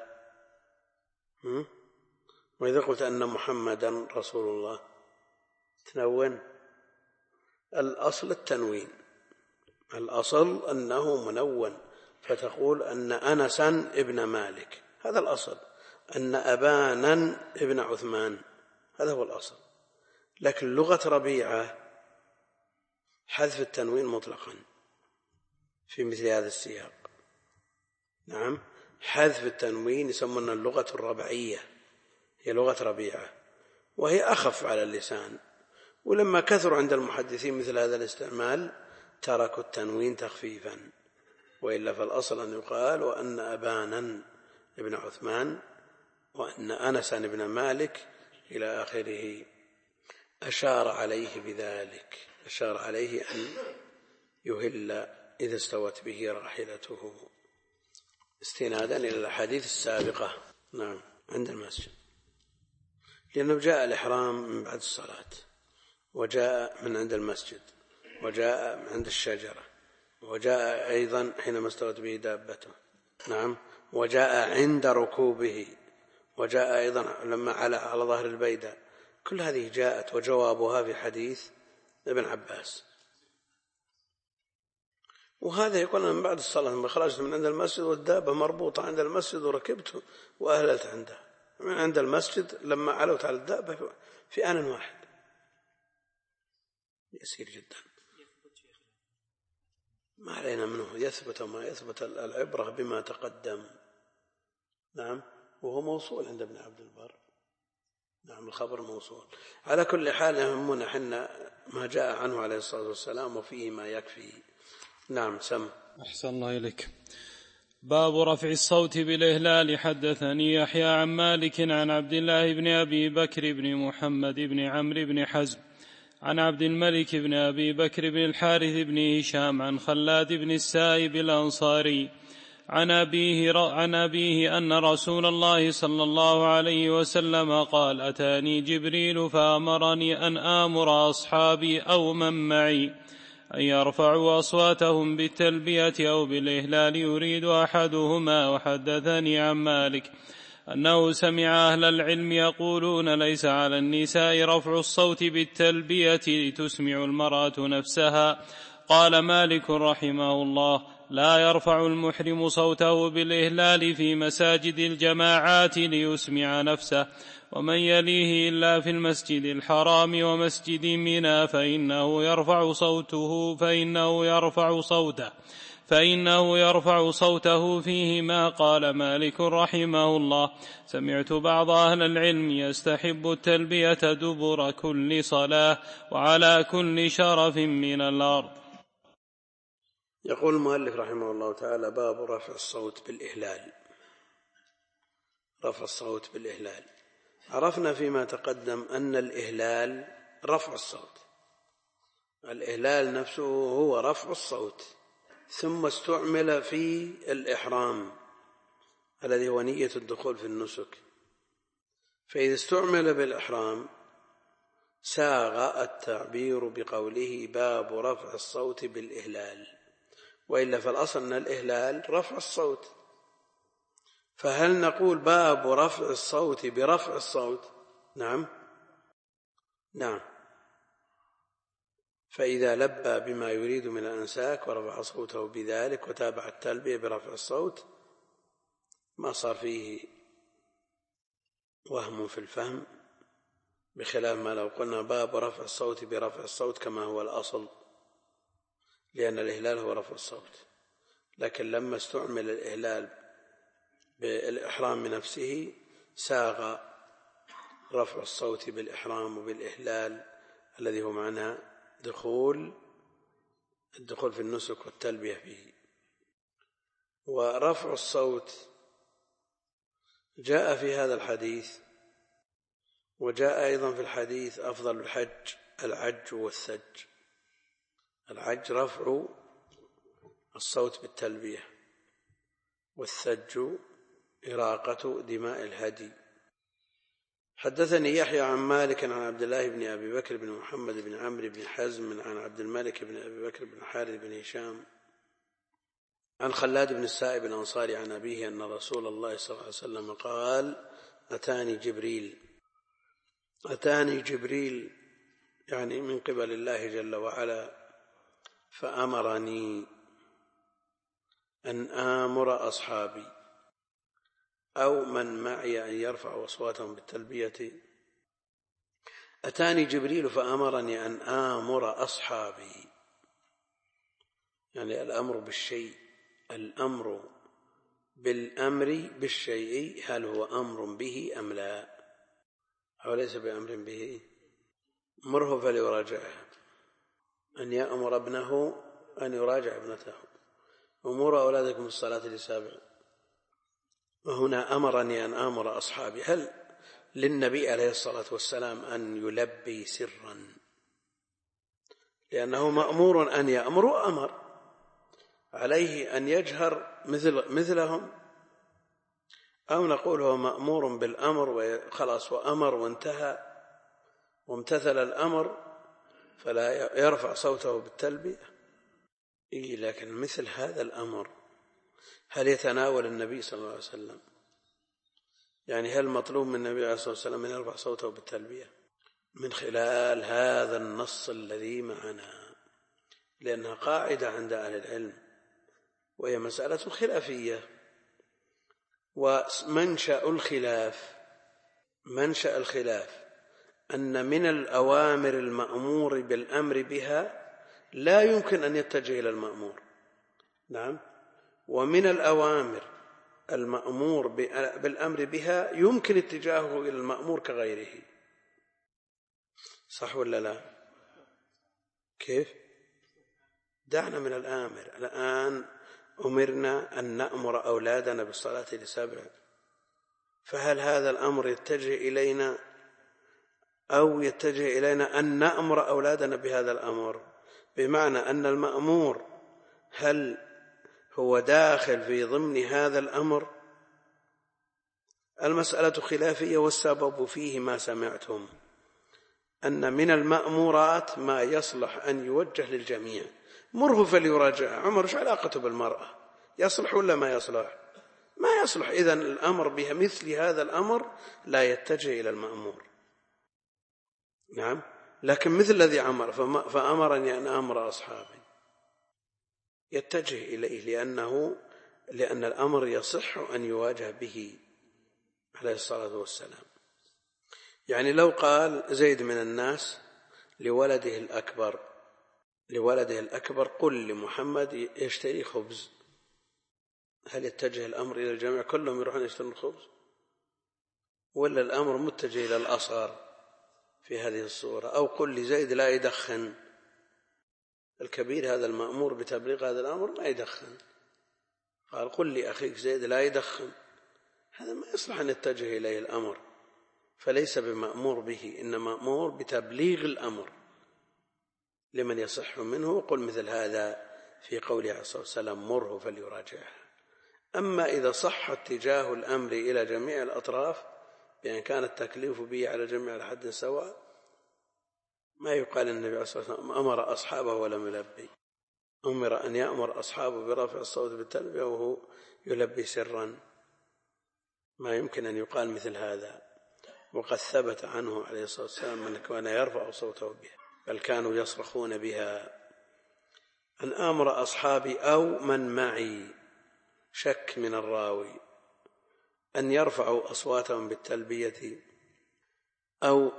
وإذا قلت أن محمدا رسول الله تنون. الأصل التنوين، الأصل أنه منون، فتقول أن أنسا ابن مالك، هذا الأصل. أن أبانا ابن عثمان، هذا هو الأصل. لكن لغة ربيعة حذف التنوين مطلقا في مثل هذا السياق. نعم، حذف التنوين يسمونها اللغة الربعية، هي لغة ربيعة، وهي أخف على اللسان. ولما كثر عند المحدثين مثل هذا الاستعمال تركوا التنوين تخفيفا، وإلا فالأصل أن يقال وأن أبانا ابن عثمان وأن أنسا ابن مالك إلى آخره. أشار عليه بذلك، أشار عليه أن يهل إذا استوت به راحلته، استنادا إلى الحديث السابقة. نعم. عند المسجد، لأنه جاء الإحرام من بعد الصلاة، وجاء من عند المسجد، وجاء من عند الشجرة، وجاء أيضا حينما استوت به دابته، نعم، وجاء عند ركوبه، وجاء أيضا لما على ظهر البيدة. كل هذه جاءت وجوابها في حديث ابن عباس. وهذا يقول من بعد الصلاة لما خرجت من عند المسجد والدابة مربوطة عند المسجد وركبت وأهللت عندها، من عند المسجد لما علوت على الدابة في آن واحد، يسير جدا، ما علينا منه يثبت وما يثبت، العبرة بما تقدم. نعم، وهو موصول عند ابن عبد البر، نعم الخبر موصول. على كل حال يهمنا حنا ما جاء عنه عليه الصلاة والسلام وفيه ما يكفي. نعم سم. أحسن الله إليك. باب رفع الصوت بالإهلال. حدثني يحيى عن مالك عن عبد الله بن أبي بكر بن محمد بن عمرو بن حزم عن عبد الملك بن أبي بكر بن الحارث بن هشام عن خلاد بن السائب الأنصاري عن أبيه أن رسول الله صلى الله عليه وسلم قال: أتاني جبريل فأمرني أن آمر أصحابي أو من معي أن يرفعوا أصواتهم بالتلبية أو بالإهلال يريد أحدهما. وحدثني عن مالك أنه سمع أهل العلم يقولون: ليس على النساء رفع الصوت بالتلبية لتسمع المرأة نفسها. قال مالك رحمه الله: لا يرفع المحرم صوته بالإهلال في مساجد الجماعات ليسمع نفسه ومن يليه إلا في المسجد الحرام ومسجد منى فإنه يرفع صوته فيهما. قال مالك رحمه الله: سمعت بعض أهل العلم يستحب التلبية دبر كل صلاة وعلى كل شرف من الأرض. يقول المؤلف رحمه الله تعالى: باب رفع الصوت بالإهلال. رفع الصوت بالإهلال، عرفنا فيما تقدم أن الإهلال رفع الصوت، الإهلال نفسه هو رفع الصوت، ثم استعمل في الإحرام الذي هو نية الدخول في النسك. فإذا استعمل بالإحرام ساغ التعبير بقوله باب رفع الصوت بالإهلال، وإلا فالأصل أن الإهلال رفع الصوت. فهل نقول باب رفع الصوت برفع الصوت؟ نعم. فإذا لبى بما يريد من الأنساك ورفع صوته بذلك وتابع التلبية برفع الصوت ما صار فيه وهم في الفهم، بخلاف ما لو قلنا باب رفع الصوت برفع الصوت كما هو الأصل، لأن الإهلال هو رفع الصوت. لكن لما استعمل الإهلال بالإحرام نفسه ساغ رفع الصوت بالإحرام وبالإهلال الذي هو معنى الدخول في النسك والتلبية فيه. ورفع الصوت جاء في هذا الحديث، وجاء أيضا في الحديث أفضل الحج العج والثج. العج رفع الصوت بالتلبية، والثج إراقة دماء الهدي. حدثني يحيى عن مالك عن عبد الله بن أبي بكر بن محمد بن عمرو بن حزم عن عبد الملك بن أبي بكر بن الحارث بن هشام عن خلاد بن السائب الأنصاري عن أبيه أن رسول الله صلى الله عليه وسلم قال: أتاني جبريل يعني من قبل الله جل وعلا، فأمرني أن آمر أصحابي أو من معي أن يرفعوا أصواتهم بالتلبية. أتاني جبريل فأمرني أن آمر أصحابي، يعني الأمر بالشيء، الأمر بالأمر بالشيء هل هو أمر به أم لا، أو ليس بأمر به؟ مره فليراجعه، أن يأمر ابنه أن يراجع ابنته، أمور أولادكم الصلاة لسابع. وهنا أمرني أن آمر أصحابي، هل للنبي عليه الصلاة والسلام أن يلبي سرا لأنه مأمور أن يأمر وأمر، عليه أن يجهر مثلهم أو نقول هو مأمور بالأمر وخلاص وأمر وانتهى وامتثل الأمر فلا يرفع صوته بالتلبية. لكن مثل هذا الأمر هل يتناول النبي صلى الله عليه وسلم؟ يعني هل مطلوب من النبي عليه الصلاة والسلام أن يرفع صوته بالتلبية من خلال هذا النص الذي معنا؟ لأنها قاعدة عند أهل العلم وهي مسألة خلافية. ومنشأ الخلاف أن من الأوامر المأمور بالأمر بها لا يمكن أن يتجه إلى المأمور. نعم. ومن الأوامر المأمور بالأمر بها يمكن اتجاهه إلى المأمور كغيره. صح ولا لا؟ كيف؟ دعنا من الآمر. الآن أمرنا أن نأمر أولادنا بالصلاة ل7، فهل هذا الأمر يتجه إلينا أو يتجه إلينا أن نأمر أولادنا بهذا الأمر؟ بمعنى أن المأمور هل هو داخل في ضمن هذا الأمر؟ المسألة خلافية، والسبب فيه ما سمعتم، أن من المأمورات ما يصلح أن يوجه للجميع. مره فليراجع. عمر ايش علاقته بالمرأة؟ يصلح ولا ما يصلح؟ ما يصلح. إذن الأمر بها مثل هذا الأمر لا يتجه إلى المأمور. نعم. لكن مثل الذي عمر فأمرني أن أمر أصحابي يتجه إليه، لأن الأمر يصح أن يواجه به عليه الصلاة والسلام. يعني لو قال زيد من الناس لولده الأكبر قل لمحمد يشتري خبز، هل يتجه الأمر إلى الجميع كلهم يروحون يشترون الخبز، ولا الأمر متجه إلى الأصغر في هذه الصورة؟ أو قل لزيد لا يدخن، الكبير هذا المأمور بتبليغ هذا الأمر لا يدخن، قال قل لأخيك زيد لا يدخن، هذا ما يصلح أن يتجه إليه الأمر، فليس بمأمور به، إنما مأمور بتبليغ الأمر لمن يصح منه. وقل مثل هذا في قوله عليه الصلاة والسلام مره فليراجعها. أما إذا صح اتجاه الأمر إلى جميع الأطراف بأن كان التكليف به على جميع الحد سواء، ما يقال النبي عليه الصلاة والسلام أمر أصحابه ولم يلبي. أمر أن يأمر أصحابه برفع الصوت بالتلبية وهو يلبي سرا، ما يمكن أن يقال مثل هذا. وقد ثبت عنه عليه الصلاة والسلام أنه كان يرفع صوته بها، بل كانوا يصرخون بها. أن آمر أصحابي أو من معي، شك من الراوي، أن يرفعوا أصواتهم بالتلبية أو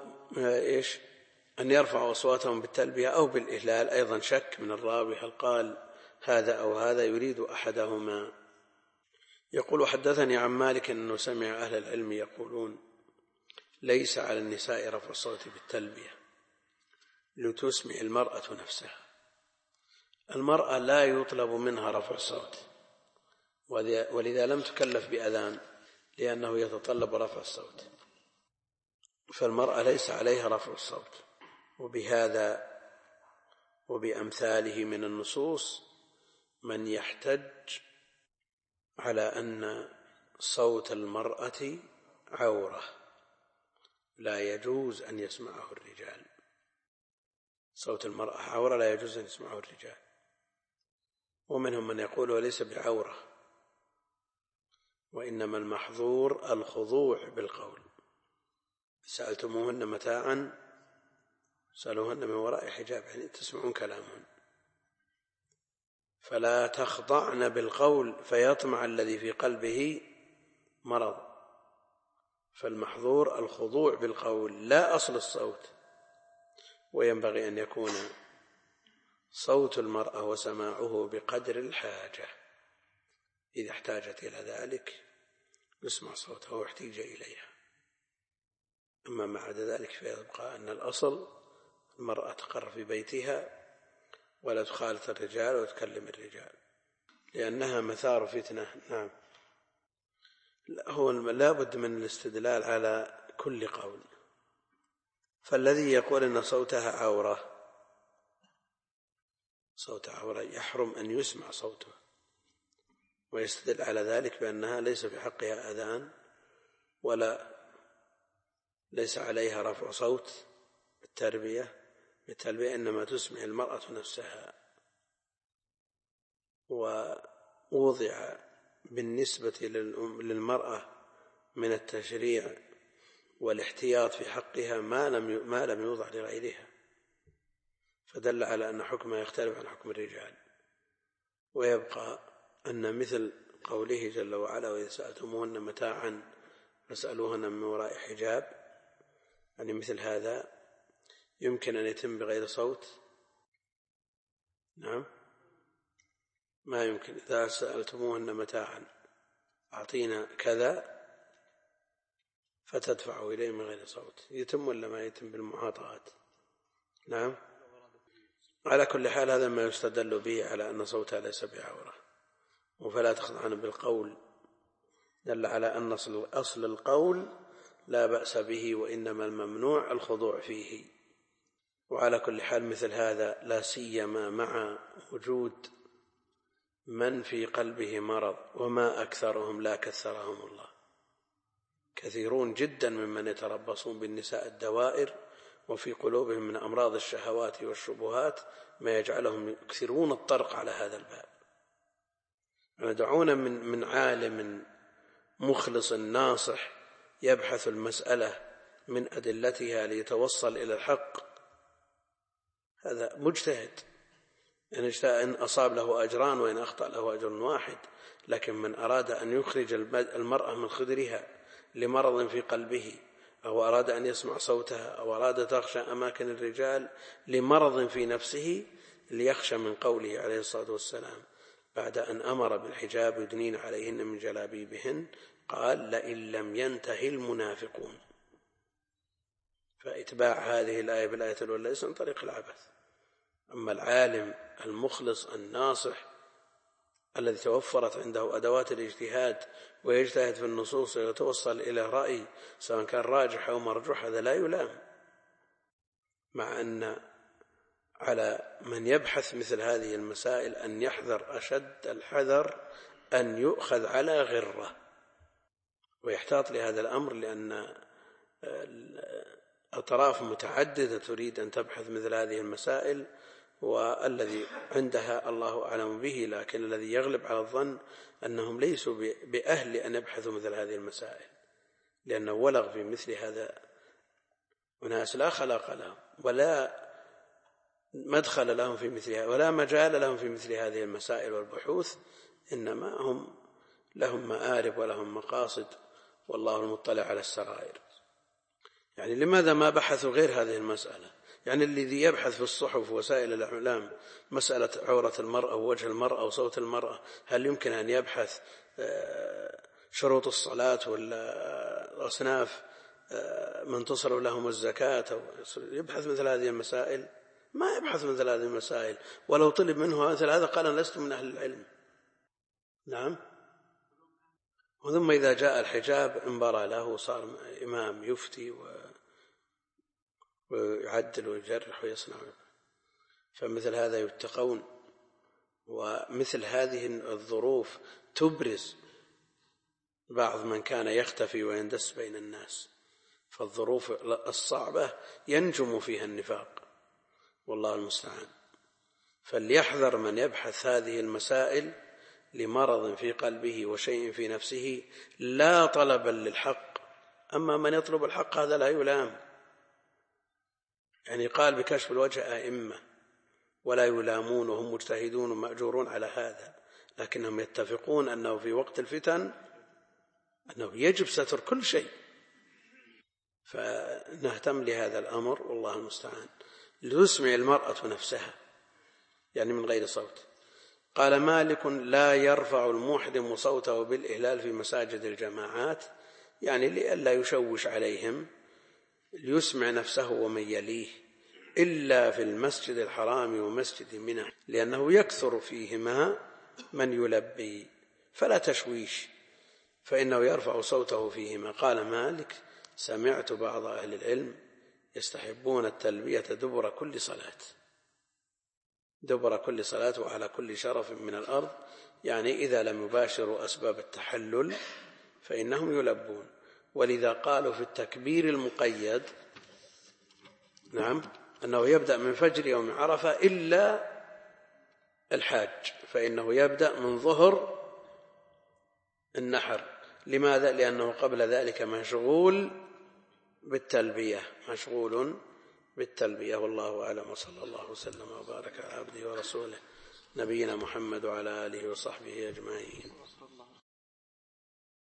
أن يرفعوا أصواتهم بالتلبية أو بالإهلال، أيضا شك من الراوي هل قال هذا أو هذا، يريد أحدهما. يقول حدثني عن مالك أنه سمع أهل العلم يقولون ليس على النساء رفع الصوت بالتلبية لتسمع المرأة نفسها. المرأة لا يطلب منها رفع الصوت، ولذا لم تكلف بأذان لأنه يتطلب رفع الصوت، فالمرأة ليس عليها رفع الصوت. وبهذا وبأمثاله من النصوص من يحتج على أن صوت المرأة عورة لا يجوز أن يسمعه الرجال. صوت المرأة عورة لا يجوز أن يسمعه الرجال. ومنهم من يقول وليس بعورة، وإنما المحظور الخضوع بالقول. سألتموهن متاعا سألوهن من وراء حجاب، يعني تسمعون كلامهن، فلا تخضعن بالقول فيطمع الذي في قلبه مرض. فالمحظور الخضوع بالقول لا أصل الصوت. وينبغي أن يكون صوت المرأة وسماعه بقدر الحاجة، إذا احتاجت إلى ذلك يسمع صوتها واحتيج إليها. أما ما عدا ذلك فيبقى أن الأصل المرأة تقر في بيتها ولا تخالط الرجال وتكلم الرجال، لأنها مثار فتنة. نعم. هو لا بد من الاستدلال على كل قول. فالذي يقول أن صوتها عورة يحرم أن يسمع صوته، ويستدل على ذلك بأنها ليس في حقها أذان ولا ليس عليها رفع صوت بالتلبية، إنما تسمع المرأة نفسها. ووضع بالنسبة للمرأة من التشريع والاحتياط في حقها ما لم يوضع لغيرها، فدل على أن حكمها يختلف عن حكم الرجال. ويبقى أن مثل قوله جل وعلا: وإذا سألتموهن متاعا فاسألوهن من وراء حجاب، يعني مثل هذا يمكن أن يتم بغير صوت. نعم، ما يمكن. إذا سألتموهن متاعا أعطينا كذا فتدفعوا إليه من غير صوت، يتم ولا ما يتم بالمعاطات؟ نعم. على كل حال هذا ما يستدل به على أن صوتها ليس بعورة، وفلا تخضعن بالقول، دل على أن أصل القول لا بأس به، وإنما الممنوع الخضوع فيه. وعلى كل حال مثل هذا لا سيما مع وجود من في قلبه مرض، وما أكثرهم لا كثرهم الله، كثيرون جدا ممن يتربصون بالنساء الدوائر وفي قلوبهم من أمراض الشهوات والشبهات ما يجعلهم يكثرون الطرق على هذا الباب. دعونا من عالم مخلص ناصح يبحث المسألة من أدلتها ليتوصل إلى الحق، هذا مجتهد، إن أصاب له أجران وإن أخطأ له أجر واحد. لكن من أراد أن يخرج المرأة من خدرها لمرض في قلبه، أو أراد أن يسمع صوتها، أو أراد تخشى أماكن الرجال لمرض في نفسه، ليخشى من قوله عليه الصلاة والسلام بعد أن أمر بالحجاب يدنين عليهن من جلابيبهن، قال: لئن لم ينتهي المنافقون. فإتباع هذه الآية بالآية الأولى ليس عن طريق العبث. أما العالم المخلص الناصح الذي توفرت عنده أدوات الاجتهاد ويجتهد في النصوص ويتوصل إلى رأي سواء كان راجح أو مرجوح، هذا لا يلام، مع أن على من يبحث مثل هذه المسائل أن يحذر أشد الحذر أن يؤخذ على غرة ويحتاط لهذا الأمر، لأن أطراف متعددة تريد أن تبحث مثل هذه المسائل، والذي عندها الله أعلم به، لكن الذي يغلب على الظن أنهم ليسوا بأهل أن يبحثوا مثل هذه المسائل، لأنه ولغ في مثل هذا وناس لا خلاق لهم ولا مدخل لهم في مثلها ولا مجال لهم في مثل هذه المسائل والبحوث، إنما هم لهم مآرب ولهم مقاصد، والله المطلع على السرائر. يعني لماذا ما بحثوا غير هذه المسألة؟ يعني الذي يبحث في الصحف ووسائل الإعلام مسألة عورة المرأة ووجه المرأة وصوت المرأة، هل يمكن أن يبحث شروط الصلاة ولا أصناف من تصرف لهم الزكاة، أو يبحث مثل هذه المسائل؟ ما يبحث مثل هذه المسائل. ولو طلب منه مثل هذا قال: أنا لست من أهل العلم. نعم. وثم إذا جاء الحجاب انبرى له، صار إمام يفتي ويعدل ويجرح ويصنع، فمثل هذا يتقون. ومثل هذه الظروف تبرز بعض من كان يختفي ويندس بين الناس، فالظروف الصعبة ينجم فيها النفاق، والله المستعان. فليحذر من يبحث هذه المسائل لمرض في قلبه وشيء في نفسه لا طلبا للحق. أما من يطلب الحق هذا لا يلام، يعني قال بكشف الوجه أئمة ولا يلامون وهم مجتهدون ومأجورون على هذا، لكنهم يتفقون أنه في وقت الفتن أنه يجب ستر كل شيء. فنهتم لهذا الأمر والله المستعان، لتسمع المرأة نفسها يعني من غير صوت. قال مالك: لا يرفع المحرم صوته بالإهلال في مساجد الجماعات، يعني لئلا يشوش عليهم، ليسمع نفسه ومن يليه، إلا في المسجد الحرام ومسجد منى، لأنه يكثر فيهما من يلبي، فلا تشويش، فإنه يرفع صوته فيهما. قال مالك: سمعت بعض أهل العلم يستحبون التلبية دبر كل صلاة. دبر كل صلاة وعلى كل شرف من الأرض، يعني إذا لم يباشروا أسباب التحلل فإنهم يلبون. ولذا قالوا في التكبير المقيد نعم أنه يبدأ من فجر يوم عرفة إلا الحاج، فإنه يبدأ من ظهر النحر. لماذا؟ لأنه قبل ذلك مشغول بالتلبية، والله أعلم، وصلى الله وسلم وبارك على عبده ورسوله نبينا محمد وعلى آله وصحبه أجمعين.